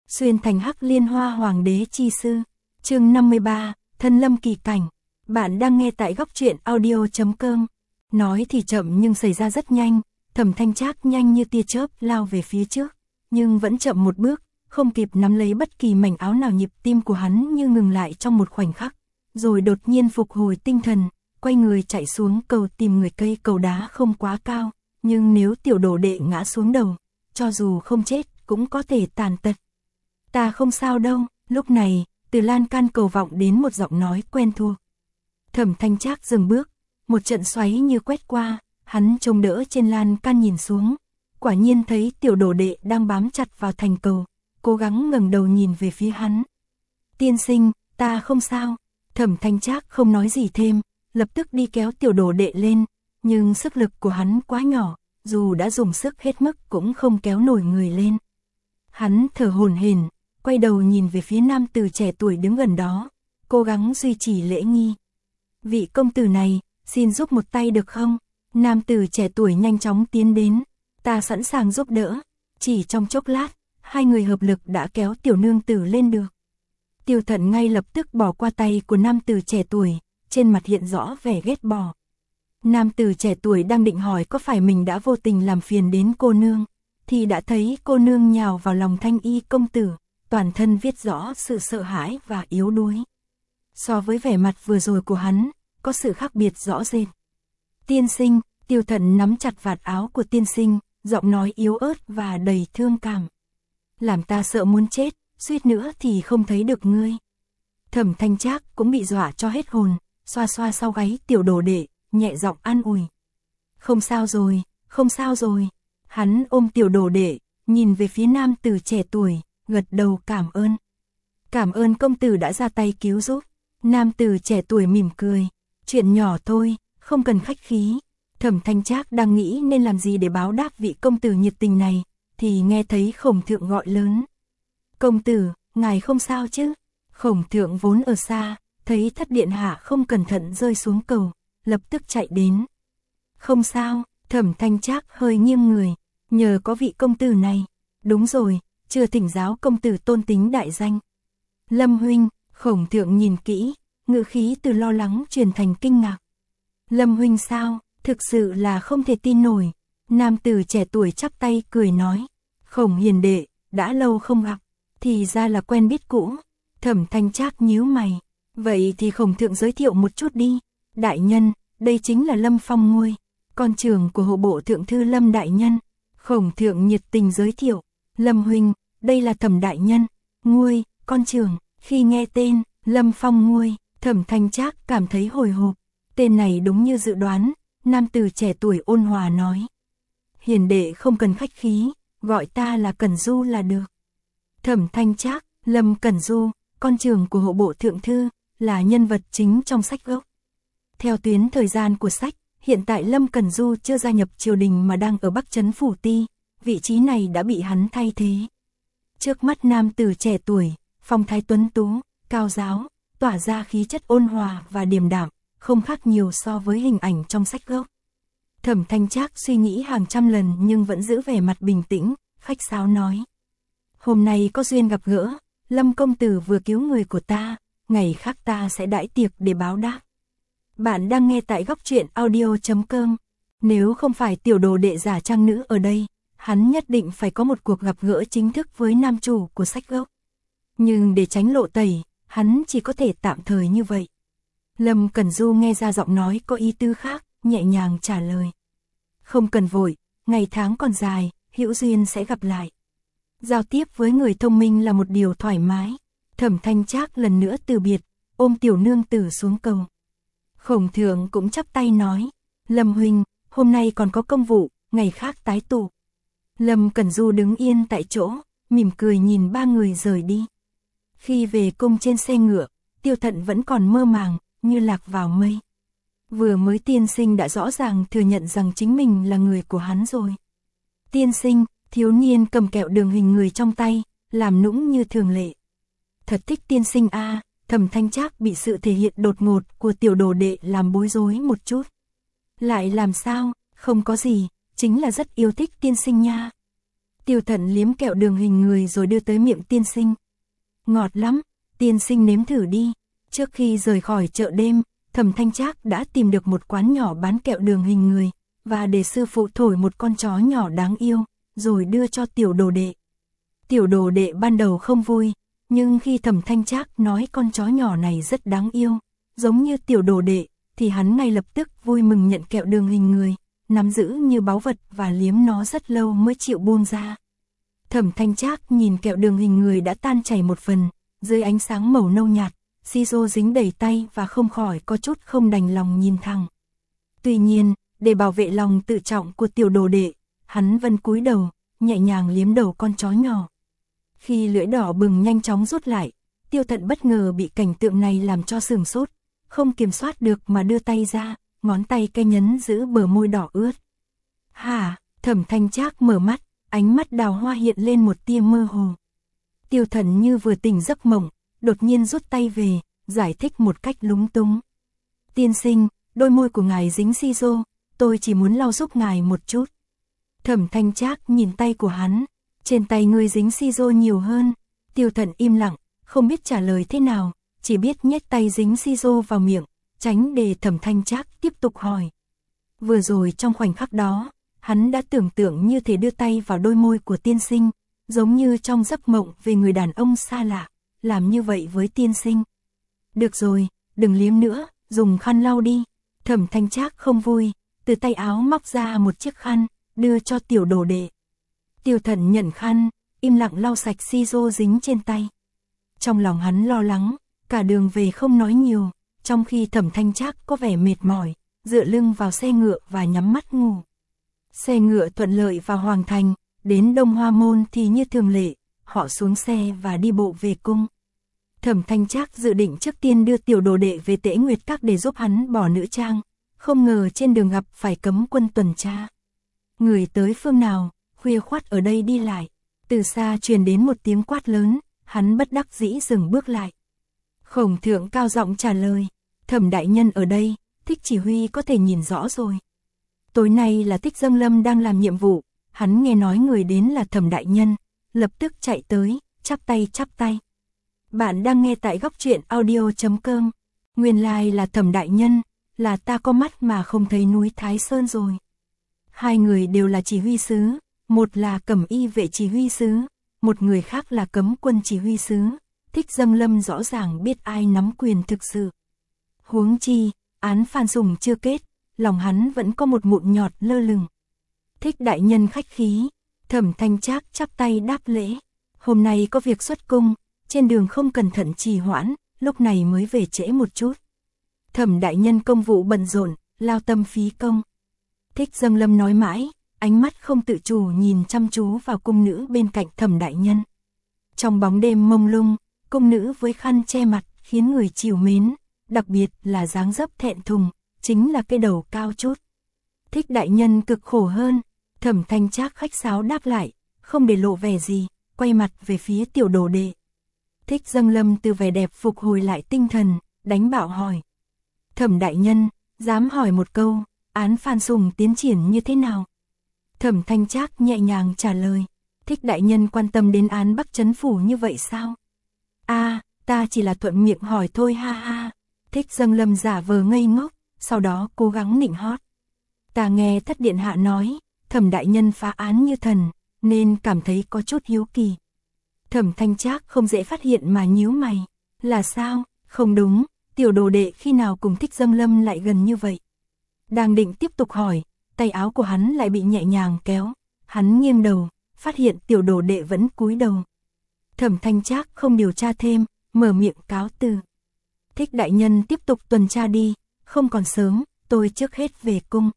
xuyên thành Hắc Liên Hoa Hoàng đế chi sư. Chương 53, Thân Lâm Kỳ Cảnh. Bạn đang nghe tại góc truyện audio.com. Nói thì chậm nhưng xảy ra rất nhanh, Thẩm Thanh Trác nhanh như tia chớp lao về phía trước, nhưng vẫn chậm một bước, không kịp nắm lấy bất kỳ mảnh áo nào, nhịp tim của hắn như ngừng lại trong một khoảnh khắc, rồi đột nhiên phục hồi tinh thần, quay người chạy xuống cầu tìm người. Cây cầu đá không quá cao, nhưng nếu tiểu đồ đệ ngã xuống đầu, cho dù không chết cũng có thể tàn tật. Ta không sao đâu. Lúc này, từ lan can cầu vọng đến một giọng nói quen thuộc. Thẩm Thanh Trác dừng bước, một trận xoáy như quét qua, hắn trông đỡ trên lan can nhìn xuống, quả nhiên thấy tiểu đồ đệ đang bám chặt vào thành cầu, cố gắng ngẩng đầu nhìn về phía hắn. Tiên sinh, ta không sao. Thẩm Thanh Trác không nói gì thêm, lập tức đi kéo tiểu đồ đệ lên, nhưng sức lực của hắn quá nhỏ, dù đã dùng sức hết mức cũng không kéo nổi người lên. Hắn thở hổn hển, quay đầu nhìn về phía nam tử trẻ tuổi đứng gần đó, cố gắng duy trì lễ nghi. Vị công tử này, xin giúp một tay được không? Nam tử trẻ tuổi nhanh chóng tiến đến. Ta sẵn sàng giúp đỡ. Chỉ trong chốc lát, hai người hợp lực đã kéo tiểu nương tử lên được. Tiêu Thận ngay lập tức bỏ qua tay của nam tử trẻ tuổi, trên mặt hiện rõ vẻ ghét bỏ. Nam tử trẻ tuổi đang định hỏi có phải mình đã vô tình làm phiền đến cô nương, thì đã thấy cô nương nhào vào lòng Thanh Y công tử, toàn thân viết rõ sự sợ hãi và yếu đuối. So với vẻ mặt vừa rồi của hắn, có sự khác biệt rõ rệt. Tiên sinh. Tiêu Thận nắm chặt vạt áo của tiên sinh, giọng nói yếu ớt và đầy thương cảm. Làm ta sợ muốn chết, suýt nữa thì không thấy được ngươi. Thẩm Thanh Trác cũng bị dọa cho hết hồn, xoa xoa sau gáy tiểu đồ đệ, nhẹ giọng an ủi. Không sao rồi, không sao rồi. Hắn ôm tiểu đồ đệ, nhìn về phía nam tử trẻ tuổi, gật đầu cảm ơn. Cảm ơn công tử đã ra tay cứu giúp. Nam tử trẻ tuổi mỉm cười. Chuyện nhỏ thôi, không cần khách khí. Thẩm Thanh Trác đang nghĩ nên làm gì để báo đáp vị công tử nhiệt tình này, thì nghe thấy Khổng Thượng gọi lớn. Công tử, ngài không sao chứ? Khổng Thượng vốn ở xa, thấy thất điện hạ không cẩn thận rơi xuống cầu, lập tức chạy đến. Không sao. Thẩm Thanh Trác hơi nghiêng người, nhờ có vị công tử này. Đúng rồi, chưa thỉnh giáo công tử tôn tính đại danh. Lâm huynh. Khổng Thượng nhìn kỹ, ngữ khí từ lo lắng chuyển thành kinh ngạc. Lâm huynh sao? Thực sự là không thể tin nổi. Nam tử trẻ tuổi chắp tay cười nói. Khổng hiền đệ, đã lâu không gặp, thì ra là quen biết cũ. Thẩm Thanh Trác nhíu mày. Vậy thì Khổng Thượng giới thiệu một chút đi. Đại nhân, đây chính là Lâm Phong Nguôi, con trưởng của hộ bộ thượng thư Lâm đại nhân. Khổng Thượng nhiệt tình giới thiệu. Lâm huynh, đây là Thẩm đại nhân. Nguôi, con trưởng. Khi nghe tên Lâm Phong Nguôi, Thẩm Thanh Trác cảm thấy hồi hộp. Tên này đúng như dự đoán. Nam tử trẻ tuổi ôn hòa nói. Hiền đệ không cần khách khí, gọi ta là Cẩn Du là được. Thẩm Thanh Trác. Lâm Cẩn Du, con trưởng của hộ bộ thượng thư, là nhân vật chính trong sách gốc. Theo tuyến thời gian của sách, hiện tại Lâm Cẩn Du chưa gia nhập triều đình mà đang ở Bắc Trấn Phủ Ti, vị trí này đã bị hắn thay thế. Trước mắt nam tử trẻ tuổi, phong thái tuấn tú, cao giáo, tỏa ra khí chất ôn hòa và điềm đạm, không khác nhiều so với hình ảnh trong sách gốc. Thẩm Thanh Trác suy nghĩ hàng trăm lần nhưng vẫn giữ vẻ mặt bình tĩnh, khách sáo nói. Hôm nay có duyên gặp gỡ, Lâm công tử vừa cứu người của ta, ngày khác ta sẽ đãi tiệc để báo đáp. Bạn đang nghe tại góc truyện audio.com. Nếu không phải tiểu đồ đệ giả trang nữ ở đây, hắn nhất định phải có một cuộc gặp gỡ chính thức với nam chủ của sách gốc. Nhưng để tránh lộ tẩy, hắn chỉ có thể tạm thời như vậy. Lâm Cẩn Du nghe ra giọng nói có ý tư khác, nhẹ nhàng trả lời. Không cần vội, ngày tháng còn dài, hữu duyên sẽ gặp lại. Giao tiếp với người thông minh là một điều thoải mái. Thẩm Thanh Trác lần nữa từ biệt, ôm tiểu nương tử xuống cầu. Khổng Thượng cũng chắp tay nói. Lâm huynh, hôm nay còn có công vụ, ngày khác tái tụ. Lâm Cẩn Du đứng yên tại chỗ, mỉm cười nhìn ba người rời đi. Khi về cung trên xe ngựa, Tiêu Thận vẫn còn mơ màng, như lạc vào mây. Vừa mới tiên sinh đã rõ ràng thừa nhận rằng chính mình là người của hắn rồi. Tiên sinh. Thiếu niên cầm kẹo đường hình người trong tay, làm nũng như thường lệ. Thật thích tiên sinh a. Thẩm Thanh Trác bị sự thể hiện đột ngột của tiểu đồ đệ làm bối rối một chút. Lại làm sao? Không có gì, chính là rất yêu thích tiên sinh nha. Tiêu Thận liếm kẹo đường hình người rồi đưa tới miệng tiên sinh. Ngọt lắm, tiên sinh nếm thử đi. Trước khi rời khỏi chợ đêm, Thẩm Thanh Trác đã tìm được một quán nhỏ bán kẹo đường hình người, và để sư phụ thổi một con chó nhỏ đáng yêu, rồi đưa cho tiểu đồ đệ. Tiểu đồ đệ ban đầu không vui, nhưng khi Thẩm Thanh Trác nói con chó nhỏ này rất đáng yêu, giống như tiểu đồ đệ, thì hắn ngay lập tức vui mừng nhận kẹo đường hình người, nắm giữ như báu vật và liếm nó rất lâu mới chịu buông ra. Thẩm Thanh Trác nhìn kẹo đường hình người đã tan chảy một phần, dưới ánh sáng màu nâu nhạt, Shizo dính đầy tay và không khỏi có chút không đành lòng nhìn thẳng. Tuy nhiên, để bảo vệ lòng tự trọng của tiểu đồ đệ, hắn vẫn cúi đầu, nhẹ nhàng liếm đầu con chó nhỏ. Khi lưỡi đỏ bừng nhanh chóng rút lại, Tiêu Thận bất ngờ bị cảnh tượng này làm cho sửng sốt, không kiểm soát được mà đưa tay ra, ngón tay cây nhấn giữ bờ môi đỏ ướt. Hả? Thẩm Thanh Trác mở mắt, ánh mắt đào hoa hiện lên một tia mơ hồ. Tiêu Thận như vừa tỉnh giấc mộng, đột nhiên rút tay về, giải thích một cách lúng túng. Tiên sinh, đôi môi của ngài dính Shizo, tôi chỉ muốn lau giúp ngài một chút. Thẩm Thanh Trác nhìn tay của hắn, trên tay ngươi dính Shizo nhiều hơn. Tiêu Thận im lặng, không biết trả lời thế nào, chỉ biết nhét tay dính Shizo vào miệng, tránh để Thẩm Thanh Trác tiếp tục hỏi. Vừa rồi trong khoảnh khắc đó, hắn đã tưởng tượng như thể đưa tay vào đôi môi của tiên sinh, giống như trong giấc mộng về người đàn ông xa lạ, làm như vậy với tiên sinh. Được rồi, đừng liếm nữa, dùng khăn lau đi. Thẩm Thanh Trác không vui, từ tay áo móc ra một chiếc khăn, đưa cho tiểu đồ đệ. Tiêu Thận nhận khăn, im lặng lau sạch Shizo dính trên tay. Trong lòng hắn lo lắng, cả đường về không nói nhiều, trong khi Thẩm Thanh Trác có vẻ mệt mỏi, dựa lưng vào xe ngựa và nhắm mắt ngủ. Xe ngựa thuận lợi vào Hoàng Thành, đến Đông Hoa Môn thì như thường lệ, họ xuống xe và đi bộ về cung. Thẩm Thanh Trác dự định trước tiên đưa tiểu đồ đệ về Tễ Nguyệt Các để giúp hắn bỏ nữ trang, không ngờ trên đường gặp phải cấm quân tuần tra. Người tới phương nào, khuya khoắt ở đây đi lại, từ xa truyền đến một tiếng quát lớn, hắn bất đắc dĩ dừng bước lại. Khổng Thượng cao giọng trả lời, Thẩm đại nhân ở đây, Thích chỉ huy có thể nhìn rõ rồi. Tối nay là Thích Dâng Lâm đang làm nhiệm vụ, hắn nghe nói người đến là Thẩm đại nhân, lập tức chạy tới, chắp tay. Bạn đang nghe tại góc truyện audio.com. Nguyên lai là Thẩm đại nhân, là ta có mắt mà không thấy núi Thái Sơn rồi. Hai người đều là chỉ huy sứ, một là cẩm y vệ chỉ huy sứ, một người khác là cấm quân chỉ huy sứ. Thích Dâng Lâm rõ ràng biết ai nắm quyền thực sự. Huống chi, án Phan Sùng chưa kết, lòng hắn vẫn có một mụn nhọt lơ lửng. Thích đại nhân khách khí, Thẩm Thanh Trác chắp tay đáp lễ. Hôm nay có việc xuất cung, trên đường không cẩn thận trì hoãn, lúc này mới về trễ một chút. Thẩm đại nhân công vụ bận rộn, lao tâm phí công. Thích Dâng Lâm nói mãi, ánh mắt không tự chủ nhìn chăm chú vào cung nữ bên cạnh Thẩm đại nhân. Trong bóng đêm mông lung, cung nữ với khăn che mặt khiến người trìu mến, đặc biệt là dáng dấp thẹn thùng, chính là cái đầu cao chút. Thích đại nhân cực khổ hơn, Thẩm Thanh Trác khách sáo đáp lại, không để lộ vẻ gì, quay mặt về phía tiểu đồ đệ. Thích Dâng Lâm từ vẻ đẹp phục hồi lại tinh thần, đánh bạo hỏi. Thẩm đại nhân, dám hỏi một câu, án Phan Sùng tiến triển như thế nào? Thẩm Thanh Trác nhẹ nhàng trả lời, Thích đại nhân quan tâm đến án Bắc Trấn Phủ như vậy sao? Ta chỉ là thuận miệng hỏi thôi ha ha. Thích Dâng Lâm giả vờ ngây ngốc, sau đó cố gắng nịnh hót. Ta nghe Thất điện hạ nói, Thẩm đại nhân phá án như thần, nên cảm thấy có chút hiếu kỳ. Thẩm Thanh Trác không dễ phát hiện mà nhíu mày. Là sao? Không đúng, tiểu đồ đệ khi nào cùng Thích Dâng Lâm lại gần như vậy? Đang định tiếp tục hỏi, tay áo của hắn lại bị nhẹ nhàng kéo. Hắn nghiêng đầu, phát hiện tiểu đồ đệ vẫn cúi đầu. Thẩm Thanh Trác không điều tra thêm, mở miệng cáo từ. Thích đại nhân tiếp tục tuần tra đi, không còn sớm, tôi trước hết về cung.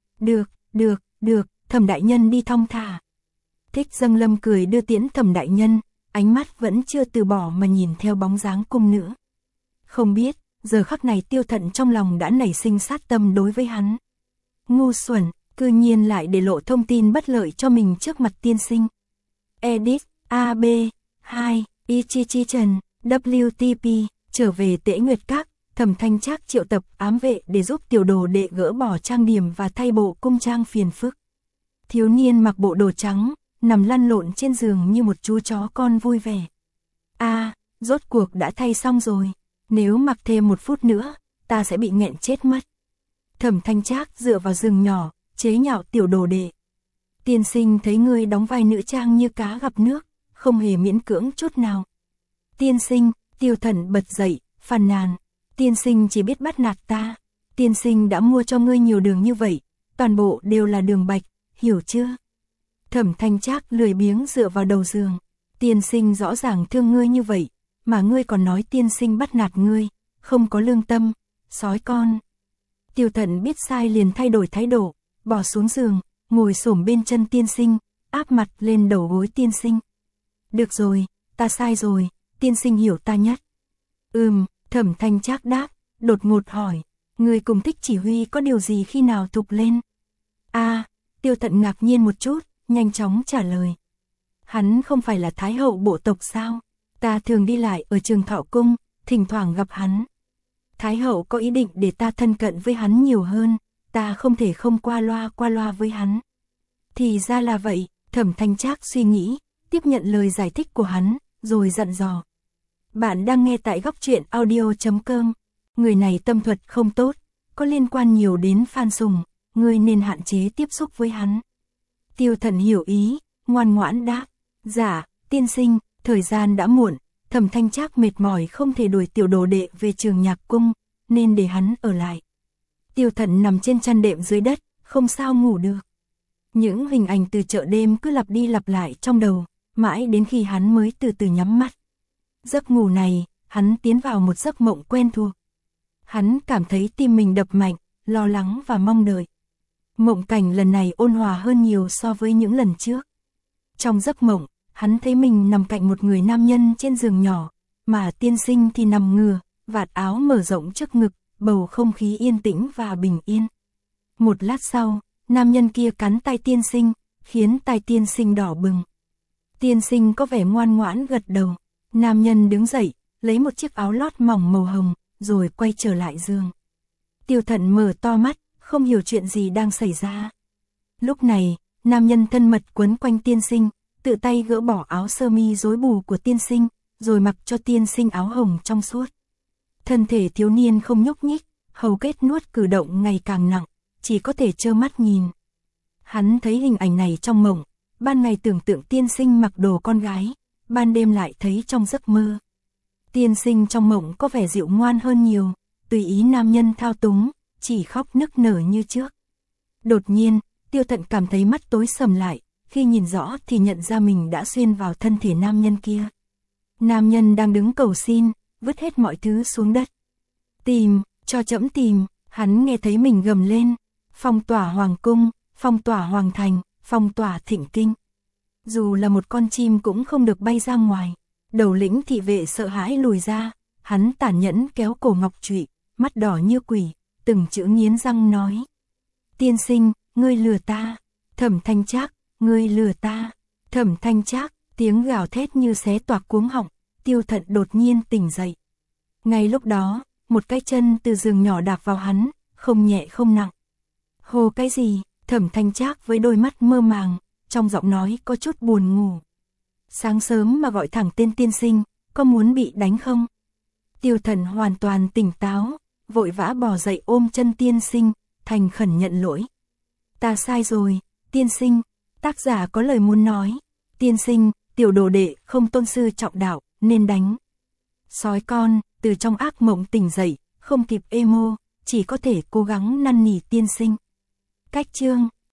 Được, Thẩm đại nhân đi thong thả. Thích Dâng Lâm cười đưa tiễn Thẩm đại nhân, ánh mắt vẫn chưa từ bỏ mà nhìn theo bóng dáng cung nữ. Không biết, giờ khắc này Tiêu Thận trong lòng đã nảy sinh sát tâm đối với hắn. Ngu xuẩn, cư nhiên lại để lộ thông tin bất lợi cho mình trước mặt tiên sinh. Edit, AB, 2, Ichichi Trần, WTP, trở về Tễ Nguyệt Các, Thẩm Thanh Trác triệu tập ám vệ để giúp tiểu đồ đệ gỡ bỏ trang điểm và thay bộ cung trang phiền phức. Thiếu niên mặc bộ đồ trắng, nằm lăn lộn trên giường như một chú chó con vui vẻ. Rốt cuộc đã thay xong rồi, nếu mặc thêm 1 phút nữa, ta sẽ bị nghẹn chết mất. Thẩm Thanh Trác dựa vào giường nhỏ, chế nhạo tiểu đồ đệ. Tiên sinh thấy ngươi đóng vai nữ trang như cá gặp nước, không hề miễn cưỡng chút nào. Tiên sinh, Tiêu Thần bật dậy, phàn nàn. Tiên sinh chỉ biết bắt nạt ta. Tiên sinh đã mua cho ngươi nhiều đường như vậy, toàn bộ đều là đường bạch, hiểu chưa? Thẩm Thanh Trác lười biếng dựa vào đầu giường. Tiên sinh rõ ràng thương ngươi như vậy, mà ngươi còn nói tiên sinh bắt nạt ngươi, không có lương tâm, sói con. Tiêu Thần biết sai liền thay đổi thái độ, bỏ xuống giường, ngồi xổm bên chân tiên sinh, áp mặt lên đầu gối tiên sinh. Được rồi, ta sai rồi, tiên sinh hiểu ta nhất. Thẩm Thanh Trác đáp, đột ngột hỏi, người cùng Thích Chỉ Huy có điều gì khi nào thục lên? Tiêu Thận ngạc nhiên một chút, nhanh chóng trả lời. Hắn không phải là Thái hậu bộ tộc sao? Ta thường đi lại ở Trường Thọ Cung, thỉnh thoảng gặp hắn. Thái hậu có ý định để ta thân cận với hắn nhiều hơn, ta không thể không qua loa với hắn. Thì ra là vậy, Thẩm Thanh Trác suy nghĩ, tiếp nhận lời giải thích của hắn, rồi dặn dò. Bạn đang nghe tại Góc Truyện Audio.com. Người này tâm thuật không tốt, có liên quan nhiều đến Phan Sùng, ngươi nên hạn chế tiếp xúc với hắn. Tiêu Thần hiểu ý, ngoan ngoãn đáp. Dạ, tiên sinh, thời gian đã muộn, Thẩm Thanh Trác mệt mỏi không thể đuổi tiểu đồ đệ về Trường Nhạc Cung, nên để hắn ở lại. Tiêu Thần nằm trên chăn đệm dưới đất, không sao ngủ được. Những hình ảnh từ chợ đêm cứ lặp đi lặp lại trong đầu, mãi đến khi hắn mới từ từ nhắm mắt. Giấc ngủ này, hắn tiến vào một giấc mộng quen thuộc. Hắn cảm thấy tim mình đập mạnh, lo lắng và mong đợi. Mộng cảnh lần này ôn hòa hơn nhiều so với những lần trước. Trong giấc mộng, hắn thấy mình nằm cạnh một người nam nhân trên giường nhỏ, mà tiên sinh thì nằm ngửa, vạt áo mở rộng trước ngực, bầu không khí yên tĩnh và bình yên. Một lát sau, nam nhân kia cắn tai tiên sinh, khiến tai tiên sinh đỏ bừng. Tiên sinh có vẻ ngoan ngoãn gật đầu. Nam nhân đứng dậy, lấy một chiếc áo lót mỏng màu hồng, rồi quay trở lại giường. Tiêu Thận mở to mắt, không hiểu chuyện gì đang xảy ra. Lúc này, nam nhân thân mật quấn quanh tiên sinh, tự tay gỡ bỏ áo sơ mi rối bù của tiên sinh, rồi mặc cho tiên sinh áo hồng trong suốt. Thân thể thiếu niên không nhúc nhích, hầu kết nuốt cử động ngày càng nặng, chỉ có thể trơ mắt nhìn. Hắn thấy hình ảnh này trong mộng, ban ngày tưởng tượng tiên sinh mặc đồ con gái, ban đêm lại thấy trong giấc mơ. Tiên sinh trong mộng có vẻ dịu ngoan hơn nhiều, tùy ý nam nhân thao túng, chỉ khóc nức nở như trước. Đột nhiên, Tiêu Thận cảm thấy mắt tối sầm lại, khi nhìn rõ thì nhận ra mình đã xuyên vào thân thể nam nhân kia. Nam nhân đang đứng cầu xin, vứt hết mọi thứ xuống đất. Tìm, cho trẫm tìm, hắn nghe thấy mình gầm lên. Phong tỏa hoàng cung, phong tỏa hoàng thành, phong tỏa thịnh kinh. Dù là một con chim cũng không được bay ra ngoài. Đầu lĩnh thị vệ sợ hãi lùi ra, hắn tàn nhẫn kéo cổ Ngọc Trụy, mắt đỏ như quỷ, từng chữ nghiến răng nói. Tiên sinh, ngươi lừa ta. Thẩm Thanh Trác, ngươi lừa ta. Thẩm Thanh Trác, tiếng gào thét như xé toạc cuống họng. Tiêu Thận đột nhiên tỉnh dậy. Ngay lúc đó, một cái chân từ giường nhỏ đạp vào hắn, không nhẹ không nặng. Hồ cái gì? Thẩm Thanh Trác với đôi mắt mơ màng, trong giọng nói có chút buồn ngủ. Sáng sớm mà gọi thẳng tên tiên sinh, có muốn bị đánh không? Tiêu Thần hoàn toàn tỉnh táo, vội vã bò dậy ôm chân tiên sinh, thành khẩn nhận lỗi. Ta sai rồi, tiên sinh, tác giả có lời muốn nói. Tiên sinh, tiểu đồ đệ không tôn sư trọng đạo, nên đánh. Sói con, từ trong ác mộng tỉnh dậy, không kịp emo, chỉ có thể cố gắng năn nỉ tiên sinh. Cách chương